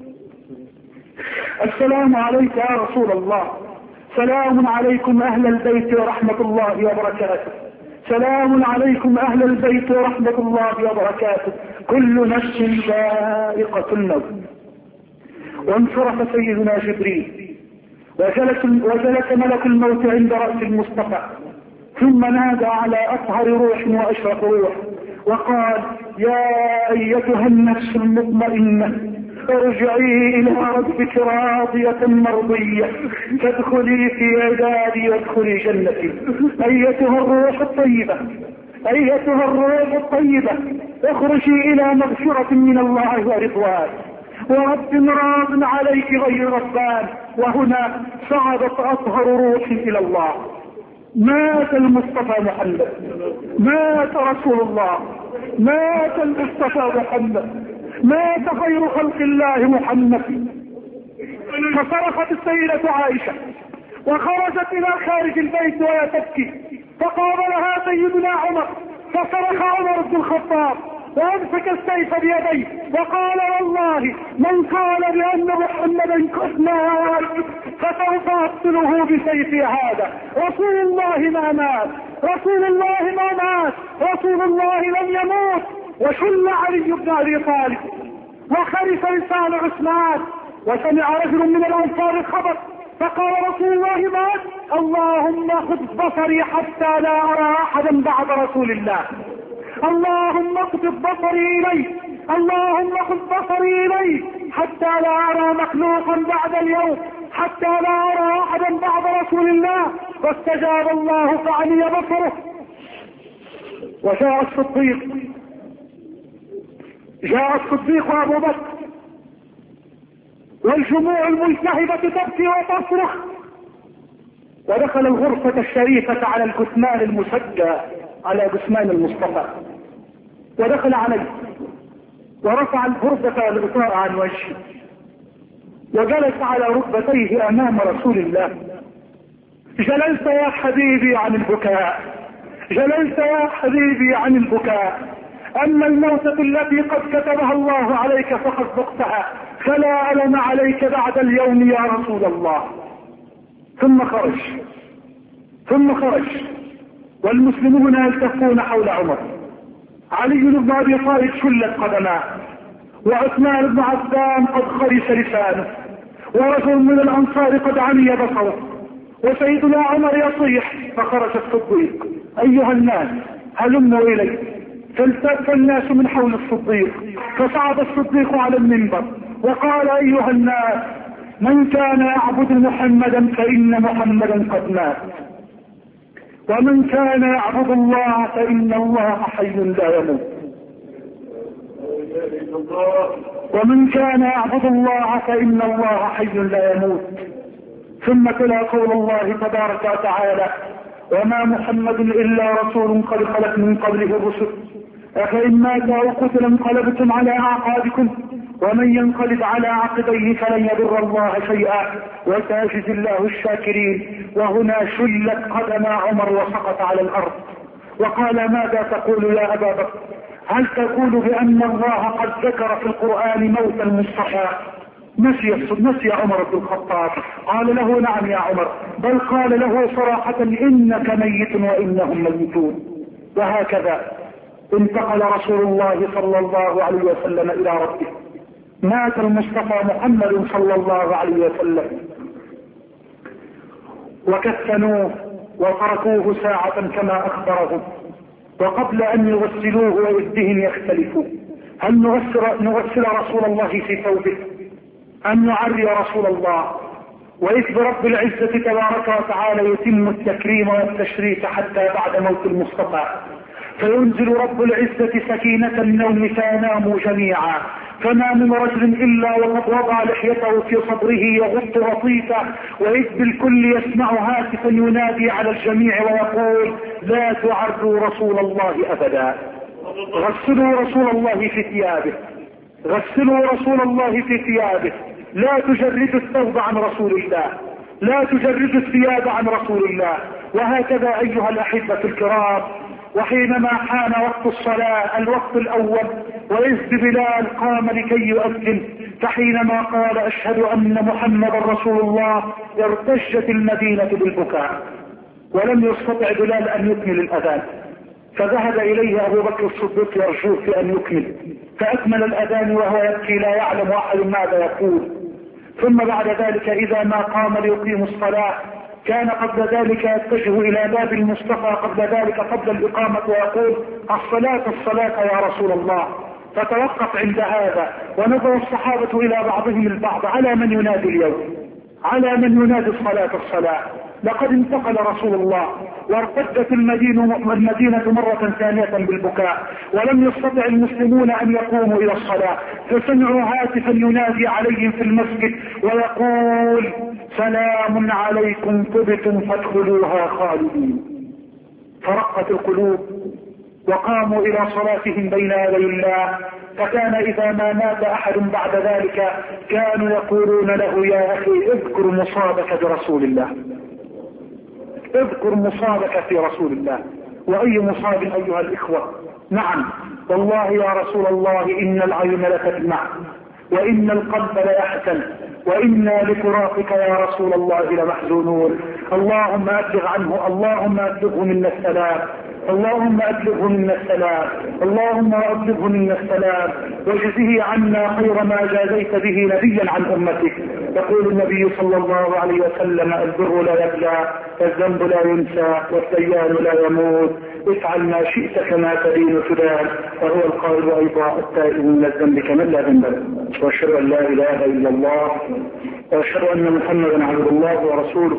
السلام عليك يا رسول الله، سلام عليكم أهل البيت ورحمة الله وبركاته، سلام عليكم أهل البيت ورحمة الله وبركاته، كل نفس ذائقة الموت. وانصرف سيدنا جبريل وجلس, وجلس ملك الموت عند رأس المصطفى، ثم نادى على أطهر روح وأشرف روح وقال: يا أيتها النفس المطمئنة، ارجعي إلى ربك راضية مرضية، فادخلي في عبادي وادخلي جنتي. أيتها الروح الطيبة، أيتها الروح الطيبة، اخرجي إلى مغفرة من الله ورضوان، ورب راض عليك غير ربان. وهنا صعدت أطهر روح إلى الله. مات المصطفى محمد، مات رسول الله، مات المصطفى محمد، مات خير خلق الله محمد. فصرخت السيدة عائشة وخرجت إلى خارج البيت وهي تبكي، فقابلها سيدنا عمر فصرخ عمر بن الخطاب وامسك السيف بيديه وقال: والله من قال بأن محمدا قد مات فسوف أقتله بسيفي هذا. رسول الله ما مات، رسول الله ما مات، رسول الله لم يموت. وشل علي بن أبي طالب وخرف لسان عثمان، وسمع رجل من الأنصار الخبر فقال: رسول الله مات، اللهم خذ بصري حتى لا أرى أحدا بعد رسول الله، اللهم اقبض بصري إليه، اللهم خذ بصري إليه حتى لا أرى مخلوقا بعد اليوم، حتى لا أرى أحدا بعد رسول الله. فاستجاب الله فعمي بصره. وجاء الصديق، جاء الصديق أبو بكر والجموع الملتهبة تبكي وتصرخ، ودخل الغرفة الشريفة على الجثمان المسجى على جثمان المصطفى، ودخل عليه ورفع الغرفة الغطاء عن وجهه وجلس على ركبتيه أمام رسول الله. جللت يا حبيبي عن البكاء، جللت يا حبيبي عن البكاء، أما الموتة التي قد كتبها الله عليك فقد ذقتها، فلا ألم عليك بعد اليوم يا رسول الله. ثم خرج ثم خرج والمسلمون يلتفون حول عمر. علي بن أبي طالب شلت قدماه، وعثمان بن عفان قد خرس لسانه، ورجل من الأنصار قد عمي بصره، وسيدنا عمر يصيح. فخرج الصديق ايها الناس هلموا الي. فالتف الناس من حول الصديق، فصعد الصديق على المنبر وقال ايها الناس من كان يعبد محمدا فان محمدا قد مات، ومن كان يعبد الله فان الله حي لا يموت، ومن كان يعبد الله فان الله حي لا يموت. ثم تلا قول الله تبارك وتعالى وما محمد الا رسول قد خلت من قبله الرسل افان مات او قتل انقلبتم على اعقابكم ومن ينقلب على عقبيه فلن يضر الله شيئا وسيجزي الله الشاكرين. وهنا شلت قدم عمر وسقط على الارض وقال ماذا تقول يا ابا بكر؟ هل تقول بان الله قد ذكر في القرآن موت المصطفى؟ نسي نسي عمر بن الخطاب. قال له نعم يا عمر، بل قال له صراحة انك ميت وانهم ميتون. وهكذا انتقل رسول الله صلى الله عليه وسلم الى ربه. مات المصطفى محمد صلى الله عليه وسلم وكفنوه وتركوه ساعة كما اخبرهم. وقبل ان يغسلوه ويدهم يختلفوا، هل نغسل, نغسل رسول الله في ثوبه أن نعري رسول الله؟ وإذ برب العزة تبارك وتعالى يتم التكريم والتشريف حتى بعد موت المصطفى، فينزل رب العزة سكينة النوم فيناموا جميعا، فما من رجل إلا وقد وضع لحيته في صدره يغط غطيته، وإذ بالكل يسمع هاتفا ينادي على الجميع ويقول لا تعروا رسول الله أبدا، غسلوا رسول الله في ثيابه، غسلوا رسول الله في ثيابه، لا تجردوا الثوب عن رسول الله، لا تجردوا الثياب عن رسول الله. وهكذا ايها الاحبة الكرام، وحينما حان وقت الصلاة الوقت الاول واذ بلال قام لكي يؤذن، فحينما قال اشهد ان محمدا رسول الله ارتجت المدينة بالبكاء، ولم يستطع بلال ان يكمل الاذان، فذهب اليه ابو بكر الصديق يرجوه في ان يكمل، فاكمل الاذان وهو يبكي لا يعلم احد ماذا يقول. ثم بعد ذلك اذا ما قام ليقيم الصلاة كان قبل ذلك يتجه الى باب المصطفى قبل ذلك قبل الاقامة ويقول الصلاة الصلاة يا رسول الله، فتوقف عند هذا ونظر الصحابة الى بعضهم البعض على من ينادي اليوم، على من ينادي الصلاة الصلاة. لقد انتقل رسول الله وارتدت المدينة, المدينة مرة ثانية بالبكاء، ولم يستطع المسلمون ان يقوموا الى الصلاة، فسمعوا هاتفا ينادي عليهم في المسجد ويقول سلام عليكم طبتم فادخلوها خالدين. فرقت القلوب وقاموا الى صلاتهم بين يدي الله. فكان اذا ما مات احد بعد ذلك كانوا يقولون له يا اخي اذكر مصابك برسول الله، اذكر مصابك في رسول الله. واي مصاب ايها الاخوة؟ نعم والله يا رسول الله ان العين لتدمع وان القلب ليحزن وإنا لفراقك يا رسول الله لمحزونون. اللهم أبلغ عنه، اللهم أبلغه منا السلام، اللهم أبلغه منا السلام، اللهم أبلغه منا السلام، واجزه عنا خير ما جازيت به نبيا عن أمتك. يقول النبي صلى الله عليه وسلم البر لا يبلى والذنب لا ينسى والديان لا يموت، افعل ما شئت كما تدين تدان. وهو القائل أيضا التائب من الذنب كمن لا ذنب له. وأشهد أن لا إله إلا الله وأشهد أن محمدا عبد الله ورسوله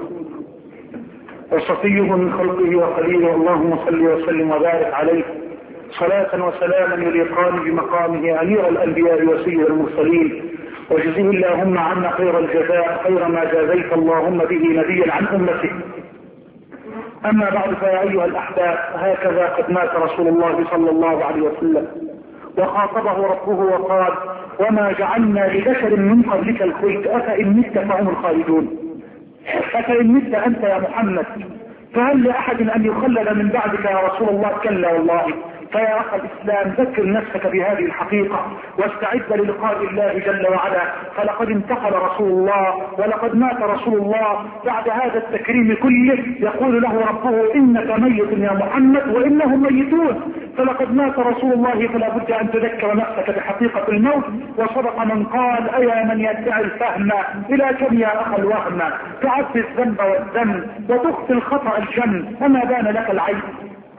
وصفيه من خلقه وخليله. اللهم صل وسلم وبارك عليه صلاة وسلاما يليقان بمقامه أمير الأنبياء وسيد المرسلين، وجزيه اللهم عنا خير الجزاء خير ما جازيت اللهم به نبيا عن أمته. أما بعد فيا أيها الأحباب، هكذا قد مات رسول الله صلى الله عليه وسلم وخاطبه ربه وقال وما جعلنا لبشر من قبلك الخلد أفإن مت فهم الخالدون. أفإن مت أنت يا محمد فهل لأحد أن يخلد من بعدك يا رسول الله؟ كلا والله. فيا أخ الإسلام ذكر نفسك بهذه الحقيقة واستعد للقاء الله جل وعلا، فلقد انتقل رسول الله ولقد مات رسول الله. بعد هذا التكريم كله يقول له ربه إنك ميت يا محمد وإنهم ميتون، فلقد مات رسول الله، فلا بد أن تذكر نفسك بحقيقة الموت. وصدق من قال أيا من يدعي الفهم إلى كم يا أخ الوهم، تعد الذنب والذنب وتخفي الخطأ الجم، فما بان لك العيب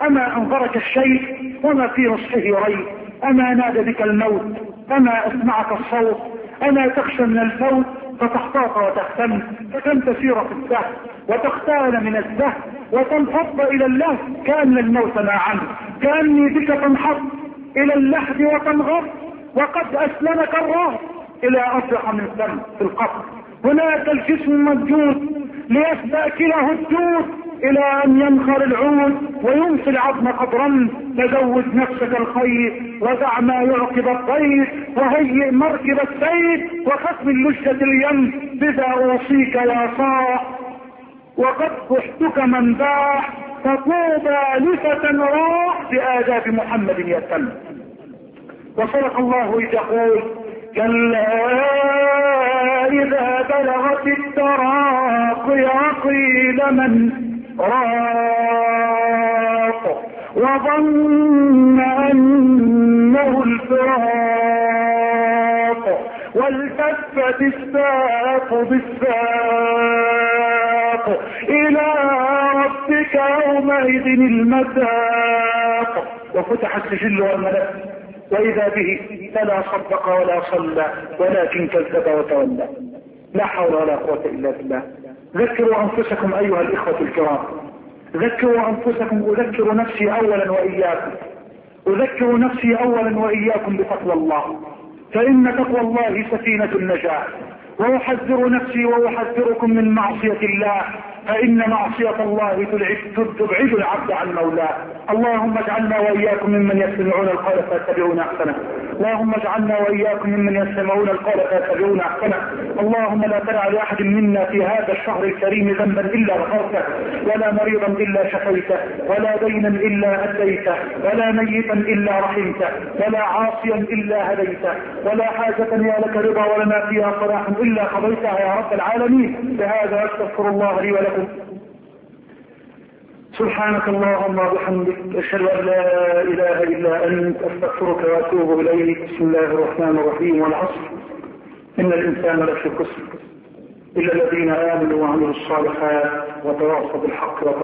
أما أنظرك الشيء وما في نصحه ريب؟ أما نادى بك الموت؟ أما أسمعك الصوت؟ أما تخشى من الفوت فتحتاط وتهتم؟ فكم تسير في السهل وتختال من السهل وتنفض إلى اللهو كأن الموت ما عنه، كأني بك تنحط إلى اللحد وتنغض وقد أسلمك الراس إلى أصبح من ثم في القبر. هناك الجسم موجود ليستأكله الدود إلى أن ينخر العود وينسي العظم قدرا. تزود نفسك الخير ودع ما يعقب الضيف وهيئ مركب السيف وخف من لجة اليم بذا أوصيك يا صاح. وقد بحتك من باح فطوبى لفة راح بآداب محمد يتم. وصدق الله إذ يقول كلا إذا بلغت التراقي قيل من راق وظن أنه الفراق والتفت الساق بالساق إلى ربك يومئذ المساق. وفتح السجل والملك وإذا به فلا صدق ولا صلى ولكن كذب وتولى. لا حول ولا قوة إلا بالله. ذكروا أنفسكم أيها الإخوة الكرام، ذكروا أنفسكم. أذكر نفسي أولا وإياكم، أذكر نفسي أولا وإياكم بتقوى الله، فإن تقوى الله سفينة النجاة. وأحذر نفسي وأحذركم من معصية الله، فإن معصية الله تبعد العبد عن مولاه. اللهم اجعلنا وإياكم ممن يستمعون القول فيتبعون أحسنه. اللهم اجعلنا وإياكم ممن يستمعون القول فيتبعون أحسنه. اللهم لا تدع لأحد منا في هذا الشهر الكريم ذنبا إلا غفرته، ولا مريضا إلا شفيته، ولا دينا إلا أديته، ولا ميتا إلا رحمته، ولا عاصيا إلا هديته، ولا حاجة يا لك رضا ولنا فيها صلاح إلا قضيتها يا رب العالمين. بهذا أستغفر الله لي ولكم. سبحانك اللهم وبحمدك أشهد أن لا إله إلا أنت أستغفرك وأتوب إليك. بسم الله الرحمن الرحيم. والعصر إن الإنسان لفي خسر إلا الذين آمنوا وعملوا الصالحات وتواصوا بالحق